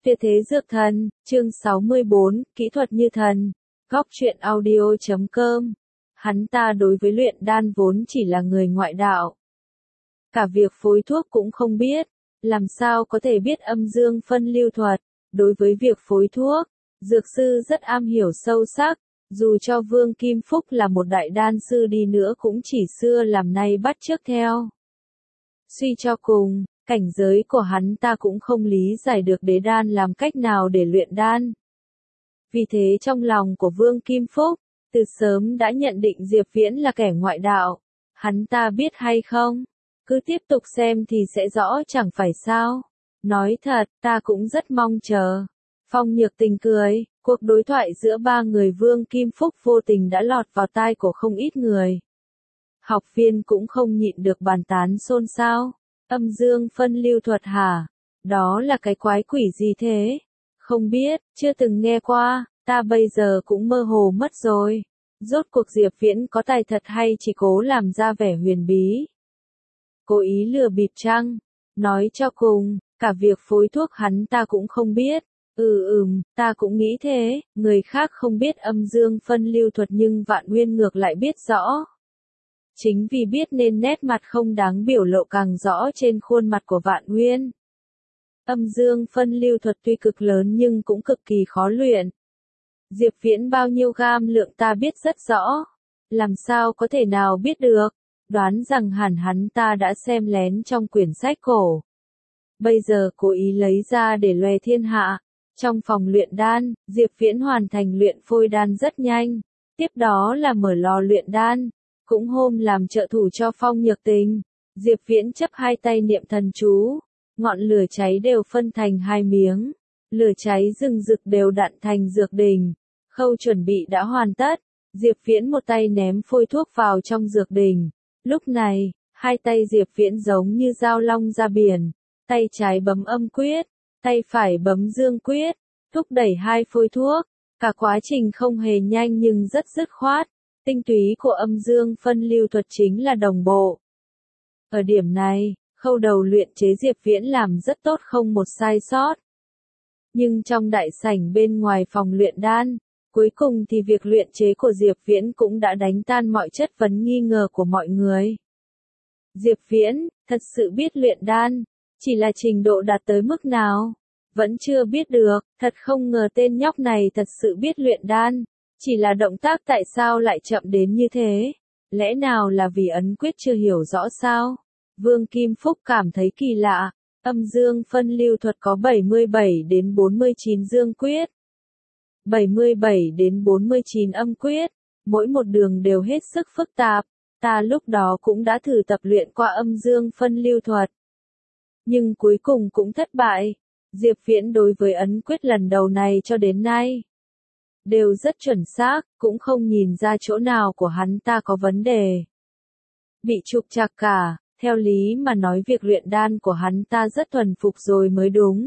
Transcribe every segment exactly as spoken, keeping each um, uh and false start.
Tuyệt thế dược thần, chương sáu mươi bốn, kỹ thuật như thần. Góc truyện audio chấm com. Hắn ta đối với luyện đan vốn chỉ là người ngoại đạo. Cả việc phối thuốc cũng không biết, làm sao có thể biết âm dương phân lưu thuật. Đối với việc phối thuốc, dược sư rất am hiểu sâu sắc, dù cho Vương Kim Phúc là một đại đan sư đi nữa cũng chỉ xưa làm nay bắt chước theo. Suy cho cùng, cảnh giới của hắn ta cũng không lý giải được đế đan làm cách nào để luyện đan. Vì thế trong lòng của Vương Kim Phúc, từ sớm đã nhận định Diệp Viễn là kẻ ngoại đạo. Hắn ta biết hay không? Cứ tiếp tục xem thì sẽ rõ chẳng phải sao. Nói thật, ta cũng rất mong chờ. Phong Nhược Tình cười, cuộc đối thoại giữa ba người Vương Kim Phúc vô tình đã lọt vào tai của không ít người. Học viên cũng không nhịn được bàn tán xôn xao. Âm dương phân lưu thuật hả? Đó là cái quái quỷ gì thế? Không biết, chưa từng nghe qua, ta bây giờ cũng mơ hồ mất rồi. Rốt cuộc Diệp Viễn có tài thật hay chỉ cố làm ra vẻ huyền bí? Cố ý lừa bịp chăng? Nói cho cùng, cả việc phối thuốc hắn ta cũng không biết. Ừ ừm, ta cũng nghĩ thế, người khác không biết âm dương phân lưu thuật nhưng Vạn Nguyên ngược lại biết rõ. Chính vì biết nên nét mặt không đáng biểu lộ càng rõ trên khuôn mặt của Vạn Nguyên. Âm dương phân lưu thuật tuy cực lớn nhưng cũng cực kỳ khó luyện. Diệp Viễn bao nhiêu gam lượng ta biết rất rõ. Làm sao có thể nào biết được, đoán rằng hẳn hắn ta đã xem lén trong quyển sách cổ. Bây giờ cố ý lấy ra để loè thiên hạ. Trong phòng luyện đan, Diệp Viễn hoàn thành luyện phôi đan rất nhanh. Tiếp đó là mở lò luyện đan. Cũng hôm làm trợ thủ cho Phong Nhược Tình, Diệp Viễn chấp hai tay niệm thần chú, ngọn lửa cháy đều phân thành hai miếng, lửa cháy rừng rực đều đặn thành dược đình. Khâu chuẩn bị đã hoàn tất, Diệp Viễn một tay ném phôi thuốc vào trong dược đình. Lúc này, hai tay Diệp Viễn giống như dao long ra biển, tay trái bấm âm quyết, tay phải bấm dương quyết, thúc đẩy hai phôi thuốc. Cả quá trình không hề nhanh nhưng rất dứt khoát. Tinh túy của âm dương phân lưu thuật chính là đồng bộ. Ở điểm này, khâu đầu luyện chế Diệp Viễn làm rất tốt không một sai sót. Nhưng trong đại sảnh bên ngoài phòng luyện đan, cuối cùng thì việc luyện chế của Diệp Viễn cũng đã đánh tan mọi chất vấn nghi ngờ của mọi người. Diệp Viễn, thật sự biết luyện đan, chỉ là trình độ đạt tới mức nào? Vẫn chưa biết được, thật không ngờ tên nhóc này thật sự biết luyện đan. Chỉ là động tác tại sao lại chậm đến như thế? Lẽ nào là vì ấn quyết chưa hiểu rõ sao? Vương Kim Phúc cảm thấy kỳ lạ. Âm dương phân lưu thuật có bảy mươi bảy đến bốn mươi chín dương quyết, bảy mươi bảy đến bốn mươi chín âm quyết, mỗi một đường đều hết sức phức tạp. Ta lúc đó cũng đã thử tập luyện qua âm dương phân lưu thuật. Nhưng cuối cùng cũng thất bại. Diệp Viễn đối với ấn quyết lần đầu này cho đến nay đều rất chuẩn xác, cũng không nhìn ra chỗ nào của hắn ta có vấn đề. Bị trục trặc cả, theo lý mà nói việc luyện đan của hắn ta rất thuần phục rồi mới đúng.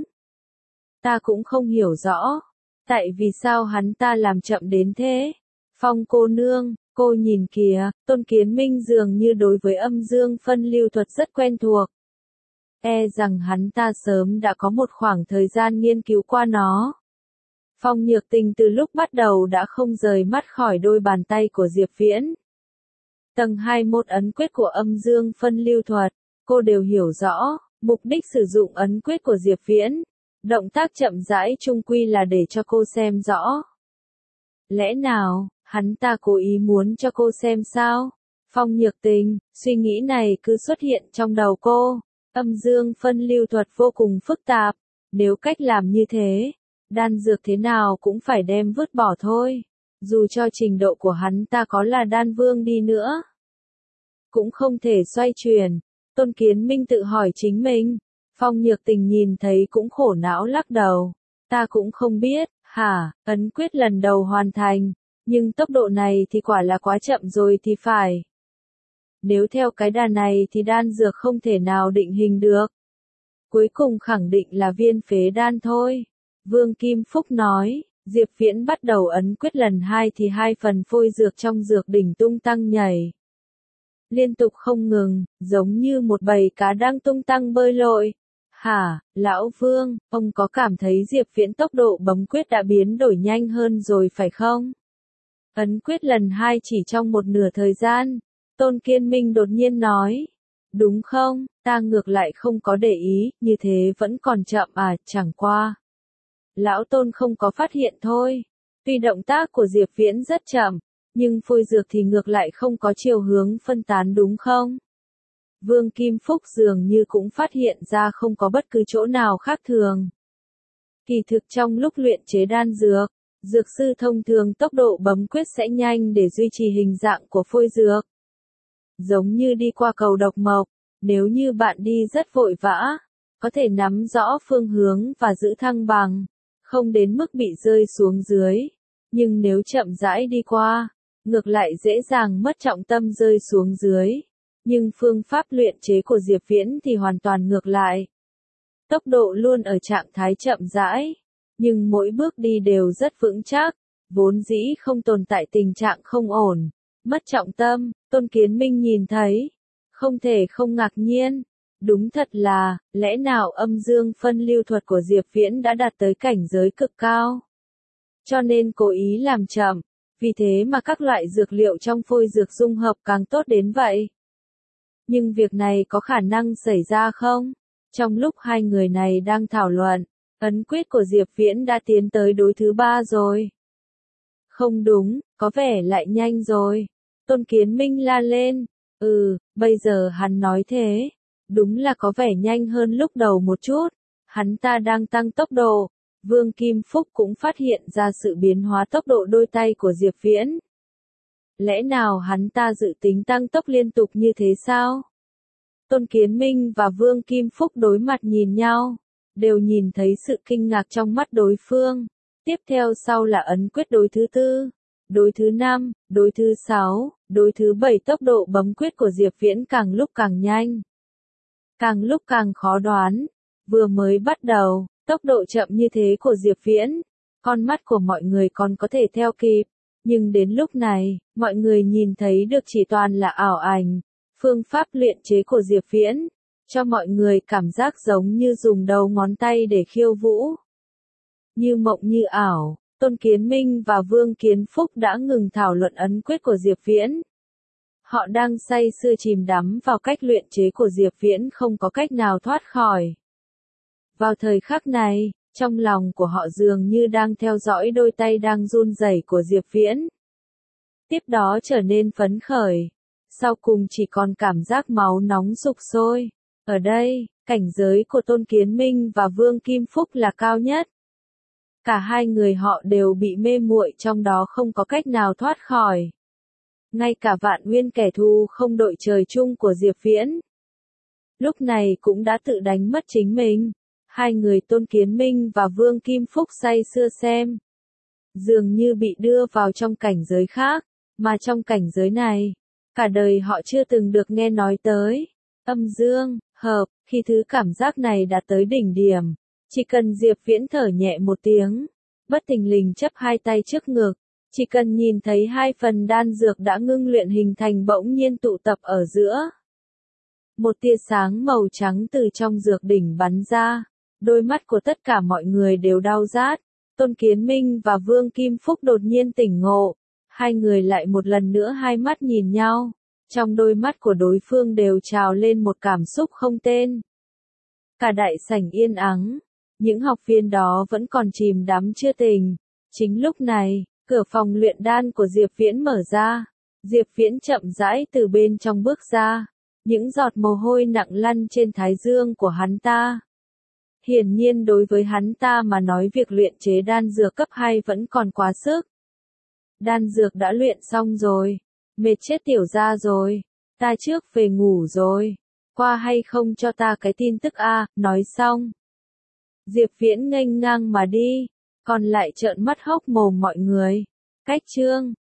Ta cũng không hiểu rõ, tại vì sao hắn ta làm chậm đến thế. Phong cô nương, cô nhìn kìa, Tôn Kiến Minh dường như đối với âm dương phân lưu thuật rất quen thuộc. E rằng hắn ta sớm đã có một khoảng thời gian nghiên cứu qua nó. Phong Nhược Tình từ lúc bắt đầu đã không rời mắt khỏi đôi bàn tay của Diệp Viễn. Tầng hai mươi mốt ấn quyết của âm dương phân lưu thuật, cô đều hiểu rõ, mục đích sử dụng ấn quyết của Diệp Viễn. Động tác chậm rãi chung quy là để cho cô xem rõ. Lẽ nào, hắn ta cố ý muốn cho cô xem sao? Phong Nhược Tình, suy nghĩ này cứ xuất hiện trong đầu cô. Âm dương phân lưu thuật vô cùng phức tạp, nếu cách làm như thế, đan dược thế nào cũng phải đem vứt bỏ thôi. Dù cho trình độ của hắn ta có là đan vương đi nữa, cũng không thể xoay chuyển. Tôn Kiến Minh tự hỏi chính mình. Phong Nhược Tình nhìn thấy cũng khổ não lắc đầu. Ta cũng không biết, hả, ấn quyết lần đầu hoàn thành, nhưng tốc độ này thì quả là quá chậm rồi thì phải. Nếu theo cái đà này thì đan dược không thể nào định hình được. Cuối cùng khẳng định là viên phế đan thôi. Vương Kim Phúc nói, Diệp Viễn bắt đầu ấn quyết lần hai thì hai phần phôi dược trong dược đỉnh tung tăng nhảy. Liên tục không ngừng, giống như một bầy cá đang tung tăng bơi lội. Hả, lão Vương, ông có cảm thấy Diệp Viễn tốc độ bấm quyết đã biến đổi nhanh hơn rồi phải không? Ấn quyết lần hai chỉ trong một nửa thời gian. Tôn Kiên Minh đột nhiên nói. Đúng không, ta ngược lại không có để ý, như thế vẫn còn chậm à, chẳng qua. Lão Tôn không có phát hiện thôi. Tuy động tác của Diệp Viễn rất chậm, nhưng phôi dược thì ngược lại không có chiều hướng phân tán đúng không? Vương Kim Phúc dường như cũng phát hiện ra không có bất cứ chỗ nào khác thường. Kỳ thực trong lúc luyện chế đan dược, dược sư thông thường tốc độ bấm quyết sẽ nhanh để duy trì hình dạng của phôi dược. Giống như đi qua cầu độc mộc, nếu như bạn đi rất vội vã, có thể nắm rõ phương hướng và giữ thăng bằng, không đến mức bị rơi xuống dưới. Nhưng nếu chậm rãi đi qua, ngược lại dễ dàng mất trọng tâm rơi xuống dưới. Nhưng phương pháp luyện chế của Diệp Viễn thì hoàn toàn ngược lại. Tốc độ luôn ở trạng thái chậm rãi, nhưng mỗi bước đi đều rất vững chắc, vốn dĩ không tồn tại tình trạng không ổn, mất trọng tâm. Tôn Kiến Minh nhìn thấy, không thể không ngạc nhiên. Đúng thật là, lẽ nào âm dương phân lưu thuật của Diệp Viễn đã đạt tới cảnh giới cực cao? Cho nên cố ý làm chậm, vì thế mà các loại dược liệu trong phôi dược dung hợp càng tốt đến vậy. Nhưng việc này có khả năng xảy ra không? Trong lúc hai người này đang thảo luận, ấn quyết của Diệp Viễn đã tiến tới đối thứ ba rồi. Không đúng, có vẻ lại nhanh rồi. Tôn Kiến Minh la lên. Ừ, bây giờ hắn nói thế. Đúng là có vẻ nhanh hơn lúc đầu một chút. Hắn ta đang tăng tốc độ. Vương Kim Phúc cũng phát hiện ra sự biến hóa tốc độ đôi tay của Diệp Viễn. Lẽ nào hắn ta dự tính tăng tốc liên tục như thế sao? Tôn Kiến Minh và Vương Kim Phúc đối mặt nhìn nhau, đều nhìn thấy sự kinh ngạc trong mắt đối phương. Tiếp theo sau là ấn quyết đối thứ tư, đối thứ năm, đối thứ sáu, đối thứ bảy. Tốc độ bấm quyết của Diệp Viễn càng lúc càng nhanh, càng lúc càng khó đoán. Vừa mới bắt đầu, tốc độ chậm như thế của Diệp Viễn, con mắt của mọi người còn có thể theo kịp. Nhưng đến lúc này, mọi người nhìn thấy được chỉ toàn là ảo ảnh. Phương pháp luyện chế của Diệp Viễn, cho mọi người cảm giác giống như dùng đầu ngón tay để khiêu vũ. Như mộng như ảo, Tôn Kiến Minh và Vương Kiến Phúc đã ngừng thảo luận ấn quyết của Diệp Viễn. Họ đang say sưa chìm đắm vào cách luyện chế của Diệp Viễn không có cách nào thoát khỏi. Vào thời khắc này, trong lòng của họ dường như đang theo dõi đôi tay đang run rẩy của Diệp Viễn. Tiếp đó trở nên phấn khởi. Sau cùng chỉ còn cảm giác máu nóng sục sôi. Ở đây, cảnh giới của Tôn Kiến Minh và Vương Kim Phúc là cao nhất. Cả hai người họ đều bị mê muội trong đó không có cách nào thoát khỏi. Ngay cả Vạn Nguyên kẻ thù không đội trời chung của Diệp Viễn, lúc này cũng đã tự đánh mất chính mình. Hai người Tôn Kiến Minh và Vương Kim Phúc say sưa xem. Dường như bị đưa vào trong cảnh giới khác, mà trong cảnh giới này, cả đời họ chưa từng được nghe nói tới. Âm dương, hợp, khi thứ cảm giác này đạt tới đỉnh điểm, chỉ cần Diệp Viễn thở nhẹ một tiếng, bất thình lình chấp hai tay trước ngực, chỉ cần nhìn thấy hai phần đan dược đã ngưng luyện hình thành bỗng nhiên tụ tập ở giữa. Một tia sáng màu trắng từ trong dược đỉnh bắn ra, đôi mắt của tất cả mọi người đều đau rát. Tôn Kiến Minh và Vương Kim Phúc đột nhiên tỉnh ngộ. Hai người lại một lần nữa hai mắt nhìn nhau, trong đôi mắt của đối phương đều trào lên một cảm xúc không tên. Cả đại sảnh yên ắng, những học viên đó vẫn còn chìm đắm chưa tỉnh. Chính lúc này, cửa phòng luyện đan của Diệp Viễn mở ra. Diệp Viễn chậm rãi từ bên trong bước ra, những giọt mồ hôi nặng lăn trên thái dương của hắn ta. Hiển nhiên đối với hắn ta mà nói việc luyện chế đan dược cấp hai vẫn còn quá sức. Đan dược đã luyện xong rồi. Mệt chết tiểu gia rồi. Ta trước về ngủ rồi. Qua hay không cho ta cái tin tức a, nói xong. Diệp Viễn nghênh ngang mà đi. Còn lại trợn mắt hốc mồm mọi người. Cách chương.